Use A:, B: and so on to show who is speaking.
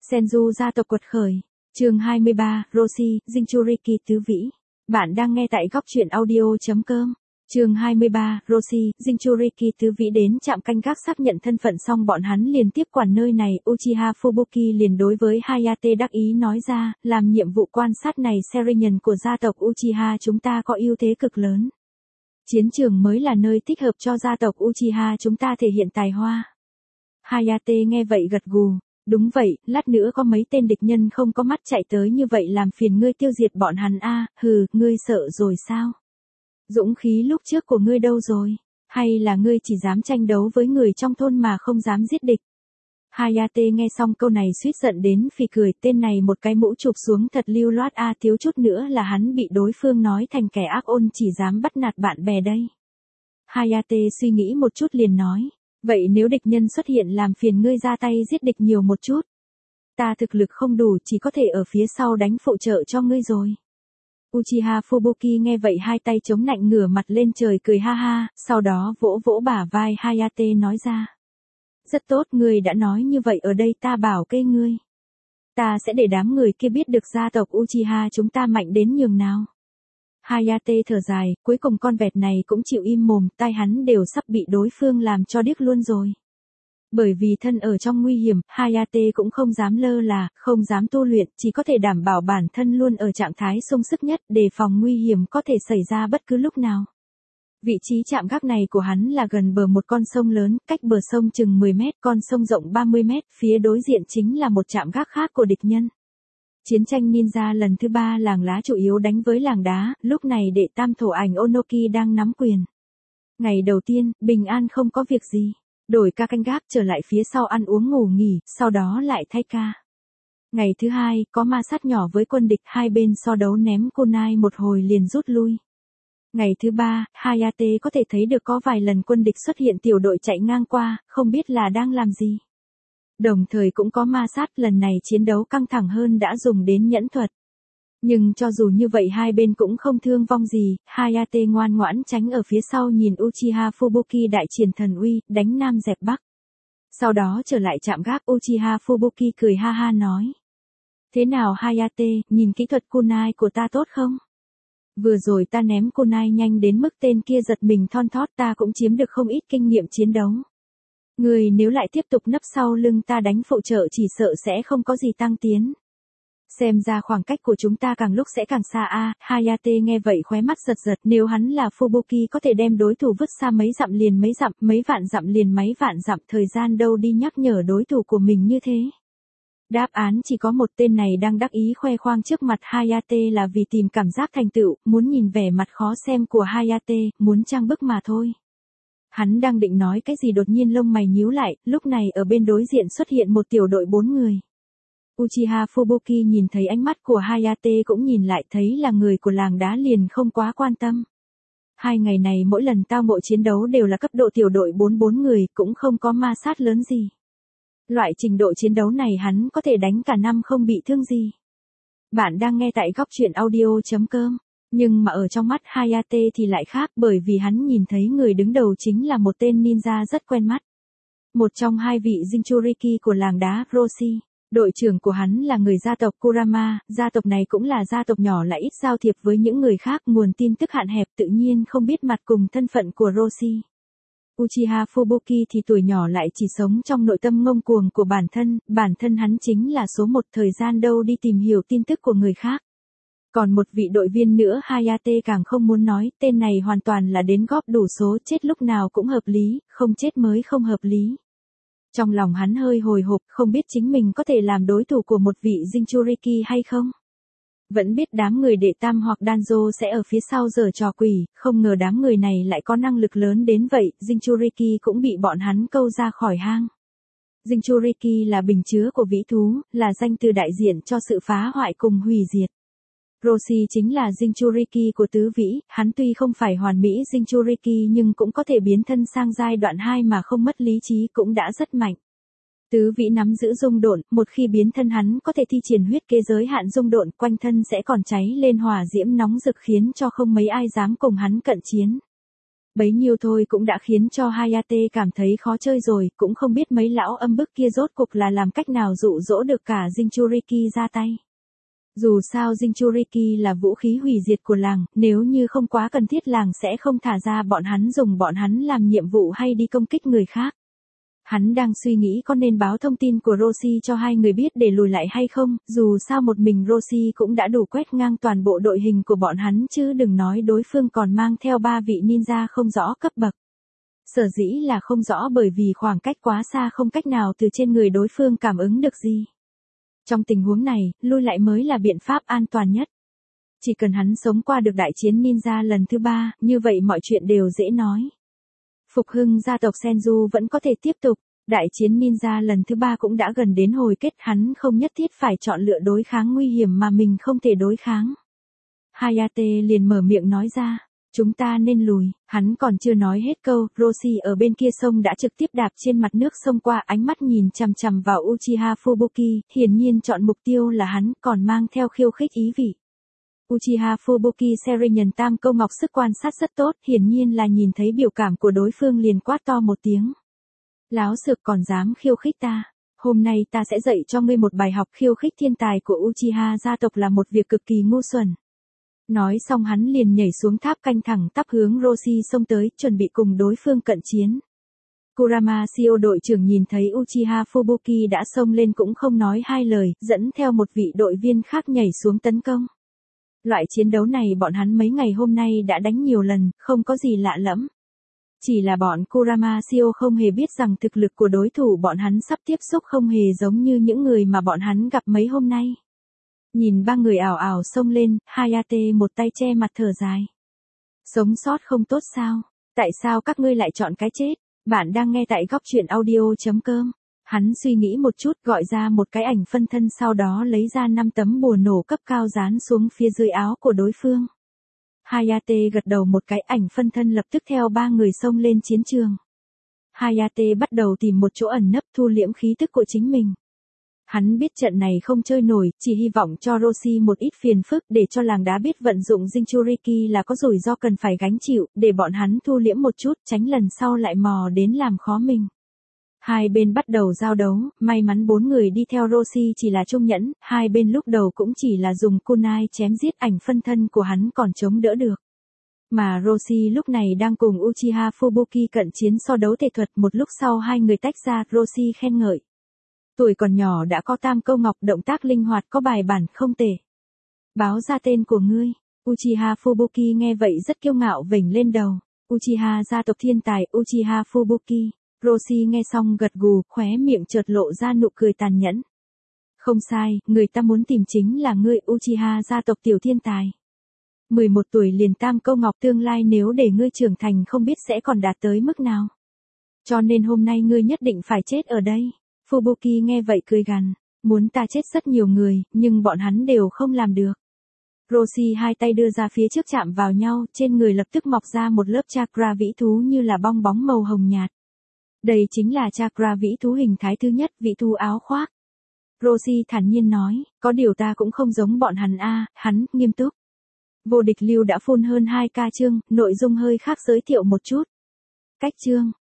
A: Senju gia tộc quật khởi. Chương 23, Roshi, Jinchuriki tứ vĩ. Bạn đang nghe tại góc truyện audio.com. Chương 23, Roshi, Jinchuriki tứ vĩ đến trạm canh gác xác nhận thân phận xong bọn hắn liền tiếp quản nơi này. Uchiha Fubuki liền đối với Hayate đắc ý nói ra, làm nhiệm vụ quan sát này Seinen của gia tộc Uchiha chúng ta có ưu thế cực lớn. Chiến trường mới là nơi thích hợp cho gia tộc Uchiha chúng ta thể hiện tài hoa. Hayate nghe vậy gật gù. Đúng vậy, lát nữa có mấy tên địch nhân không có mắt chạy tới như vậy làm phiền ngươi tiêu diệt bọn hắn a. Hừ, ngươi sợ rồi sao? Dũng khí lúc trước của ngươi đâu rồi? Hay là ngươi chỉ dám tranh đấu với người trong thôn mà không dám giết địch? Hayate nghe xong câu này suýt giận đến phì cười, tên này một cái mũ chụp xuống thật lưu loát a, thiếu chút nữa là hắn bị đối phương nói thành kẻ ác ôn chỉ dám bắt nạt bạn bè đây. Hayate suy nghĩ một chút liền nói. Vậy nếu địch nhân xuất hiện làm phiền ngươi ra tay giết địch nhiều một chút. Ta thực lực không đủ chỉ có thể ở phía sau đánh phụ trợ cho ngươi rồi. Uchiha Fubuki nghe vậy hai tay chống nạnh ngửa mặt lên trời cười ha ha, sau đó vỗ vỗ bả vai Hayate nói ra. Rất tốt, ngươi đã nói như vậy ở đây ta bảo kê ngươi. Ta sẽ để đám người kia biết được gia tộc Uchiha chúng ta mạnh đến nhường nào. Hayate thở dài, cuối cùng con vẹt này cũng chịu im mồm, tai hắn đều sắp bị đối phương làm cho điếc luôn rồi. Bởi vì thân ở trong nguy hiểm, Hayate cũng không dám lơ là, không dám tu luyện, chỉ có thể đảm bảo bản thân luôn ở trạng thái sung sức nhất, đề phòng nguy hiểm có thể xảy ra bất cứ lúc nào. Vị trí trạm gác này của hắn là gần bờ một con sông lớn, cách bờ sông chừng 10 mét, con sông rộng 30 mét, phía đối diện chính là một trạm gác khác của địch nhân. Chiến tranh ninja lần thứ 3 làng lá chủ yếu đánh với làng đá, lúc này đệ tam thổ ảnh Onoki đang nắm quyền. Ngày đầu tiên, bình an không có việc gì. Đổi ca canh gác trở lại phía sau ăn uống ngủ nghỉ, sau đó lại thay ca. Ngày thứ 2, có ma sát nhỏ với quân địch, hai bên so đấu ném kunai một hồi liền rút lui. Ngày thứ 3, Hayate có thể thấy được có vài lần quân địch xuất hiện tiểu đội chạy ngang qua, không biết là đang làm gì. Đồng thời cũng có ma sát, lần này chiến đấu căng thẳng hơn đã dùng đến nhẫn thuật. Nhưng cho dù như vậy hai bên cũng không thương vong gì, Hayate ngoan ngoãn tránh ở phía sau nhìn Uchiha Fubuki đại triển thần uy, đánh nam dẹp bắc. Sau đó trở lại chạm gác, Uchiha Fubuki cười ha ha nói. Thế nào Hayate, nhìn kỹ thuật kunai của ta tốt không? Vừa rồi ta ném kunai nhanh đến mức tên kia giật mình thon thót, ta cũng chiếm được không ít kinh nghiệm chiến đấu. Người nếu lại tiếp tục nấp sau lưng ta đánh phụ trợ chỉ sợ sẽ không có gì tăng tiến. Xem ra khoảng cách của chúng ta càng lúc sẽ càng xa a. Hayate nghe vậy khóe mắt giật giật, nếu hắn là Fubuki có thể đem đối thủ vứt xa mấy dặm liền mấy dặm, mấy vạn dặm liền mấy vạn dặm, thời gian đâu đi nhắc nhở đối thủ của mình như thế. Đáp án chỉ có một, tên này đang đắc ý khoe khoang trước mặt Hayate là vì tìm cảm giác thành tựu, muốn nhìn vẻ mặt khó xem của Hayate, muốn trang bức mà thôi. Hắn đang định nói cái gì đột nhiên lông mày nhíu lại, lúc này ở bên đối diện xuất hiện một tiểu đội 4 người. Uchiha Fubuki nhìn thấy ánh mắt của Hayate cũng nhìn lại thấy là người của làng đá liền không quá quan tâm. Hai ngày này mỗi lần tao ngộ chiến đấu đều là cấp độ tiểu đội 4 người, cũng không có ma sát lớn gì. Loại trình độ chiến đấu này hắn có thể đánh cả năm không bị thương gì. Bạn đang nghe tại góc truyện audio.com. Nhưng mà ở trong mắt Hayate thì lại khác, bởi vì hắn nhìn thấy người đứng đầu chính là một tên ninja rất quen mắt. Một trong hai vị Jinchuriki của làng đá, Roshi. Đội trưởng của hắn là người gia tộc Kurama, gia tộc này cũng là gia tộc nhỏ lại ít giao thiệp với những người khác, nguồn tin tức hạn hẹp tự nhiên không biết mặt cùng thân phận của Roshi. Uchiha Fubuki thì tuổi nhỏ lại chỉ sống trong nội tâm ngông cuồng của bản thân hắn chính là số một, thời gian đâu đi tìm hiểu tin tức của người khác. Còn một vị đội viên nữa Hayate càng không muốn nói, tên này hoàn toàn là đến góp đủ số, chết lúc nào cũng hợp lý, không chết mới không hợp lý. Trong lòng hắn hơi hồi hộp, không biết chính mình có thể làm đối thủ của một vị Jinchuriki hay không. Vẫn biết đám người đệ tam hoặc Danzo sẽ ở phía sau giở trò quỷ, không ngờ đám người này lại có năng lực lớn đến vậy, Jinchuriki cũng bị bọn hắn câu ra khỏi hang. Jinchuriki là bình chứa của vĩ thú, là danh từ đại diện cho sự phá hoại cùng hủy diệt. Roshi chính là Jinchuriki của tứ vĩ, hắn tuy không phải hoàn mỹ Jinchuriki nhưng cũng có thể biến thân sang giai đoạn 2 mà không mất lý trí cũng đã rất mạnh. Tứ vĩ nắm giữ dung độn, một khi biến thân hắn có thể thi triển huyết kế giới hạn dung độn, quanh thân sẽ còn cháy lên hỏa diễm nóng rực khiến cho không mấy ai dám cùng hắn cận chiến. Bấy nhiêu thôi cũng đã khiến cho Hayate cảm thấy khó chơi rồi, cũng không biết mấy lão âm bức kia rốt cục là làm cách nào dụ dỗ được cả Jinchuriki ra tay. Dù sao Jinchuriki là vũ khí hủy diệt của làng, nếu như không quá cần thiết làng sẽ không thả ra bọn hắn dùng bọn hắn làm nhiệm vụ hay đi công kích người khác. Hắn đang suy nghĩ có nên báo thông tin của Roshi cho hai người biết để lùi lại hay không, dù sao một mình Roshi cũng đã đủ quét ngang toàn bộ đội hình của bọn hắn chứ đừng nói đối phương còn mang theo 3 vị ninja không rõ cấp bậc. Sở dĩ là không rõ bởi vì khoảng cách quá xa không cách nào từ trên người đối phương cảm ứng được gì. Trong tình huống này, lui lại mới là biện pháp an toàn nhất. Chỉ cần hắn sống qua được đại chiến ninja lần thứ 3, như vậy mọi chuyện đều dễ nói. Phục hưng gia tộc Senju vẫn có thể tiếp tục, đại chiến ninja lần thứ 3 cũng đã gần đến hồi kết, hắn không nhất thiết phải chọn lựa đối kháng nguy hiểm mà mình không thể đối kháng. Hayate liền mở miệng nói ra, chúng ta nên lùi, hắn còn chưa nói hết câu, Roshi ở bên kia sông đã trực tiếp đạp trên mặt nước sông qua, ánh mắt nhìn chằm chằm vào Uchiha Fubuki, hiển nhiên chọn mục tiêu là hắn, còn mang theo khiêu khích ý vị. Uchiha Fubuki Serinhân tam câu ngọc sức quan sát rất tốt, hiển nhiên là nhìn thấy biểu cảm của đối phương liền quát to một tiếng. Láo xược còn dám khiêu khích ta, hôm nay ta sẽ dạy cho ngươi một bài học, khiêu khích thiên tài của Uchiha gia tộc là một việc cực kỳ ngu xuẩn. Nói xong hắn liền nhảy xuống tháp canh thẳng tắp hướng Roshi xông tới, chuẩn bị cùng đối phương cận chiến. Kurama Shio đội trưởng nhìn thấy Uchiha Fubuki đã xông lên cũng không nói hai lời, dẫn theo một vị đội viên khác nhảy xuống tấn công. Loại chiến đấu này bọn hắn mấy ngày hôm nay đã đánh nhiều lần, không có gì lạ lẫm. Chỉ là bọn Kurama Shio không hề biết rằng thực lực của đối thủ bọn hắn sắp tiếp xúc không hề giống như những người mà bọn hắn gặp mấy hôm nay. Nhìn ba người ảo ảo xông lên, Hayate một tay che mặt thở dài. Sống sót không tốt sao? Tại sao các ngươi lại chọn cái chết? Bạn đang nghe tại góc truyện audio.com. Hắn suy nghĩ một chút gọi ra một cái ảnh phân thân sau đó lấy ra 5 tấm bùa nổ cấp cao dán xuống phía dưới áo của đối phương. Hayate gật đầu một cái, ảnh phân thân lập tức theo 3 người xông lên chiến trường. Hayate bắt đầu tìm một chỗ ẩn nấp thu liễm khí tức của chính mình. Hắn biết trận này không chơi nổi, chỉ hy vọng cho Roshi một ít phiền phức để cho làng đá biết vận dụng Jinchuriki là có rủi ro cần phải gánh chịu, để bọn hắn thu liễm một chút, tránh lần sau lại mò đến làm khó mình. Hai bên bắt đầu giao đấu, may mắn 4 người đi theo Roshi chỉ là trung nhẫn, hai bên lúc đầu cũng chỉ là dùng kunai chém giết, ảnh phân thân của hắn còn chống đỡ được. Mà Roshi lúc này đang cùng Uchiha Fubuki cận chiến so đấu thể thuật, một lúc sau hai người tách ra, Roshi khen ngợi. Tuổi còn nhỏ đã có tam câu ngọc, động tác linh hoạt, có bài bản không tệ. Báo ra tên của ngươi. Uchiha Fubuki nghe vậy rất kiêu ngạo vểnh lên đầu. Uchiha gia tộc thiên tài, Uchiha Fubuki. Roshi nghe xong gật gù, khóe miệng chợt lộ ra nụ cười tàn nhẫn. Không sai, người ta muốn tìm chính là ngươi, Uchiha gia tộc tiểu thiên tài. 11 tuổi liền tam câu ngọc, tương lai nếu để ngươi trưởng thành không biết sẽ còn đạt tới mức nào. Cho nên hôm nay ngươi nhất định phải chết ở đây. Fubuki nghe vậy cười gằn, muốn ta chết rất nhiều người, nhưng bọn hắn đều không làm được. Roshi hai tay đưa ra phía trước chạm vào nhau, trên người lập tức mọc ra một lớp chakra vĩ thú như là bong bóng màu hồng nhạt. Đây chính là chakra vĩ thú hình thái thứ nhất, vĩ thú áo khoác. Roshi thản nhiên nói, có điều ta cũng không giống bọn hắn a, hắn nghiêm túc. Vô địch lưu đã phun hơn 2k chương, nội dung hơi khác giới thiệu một chút. Cách chương.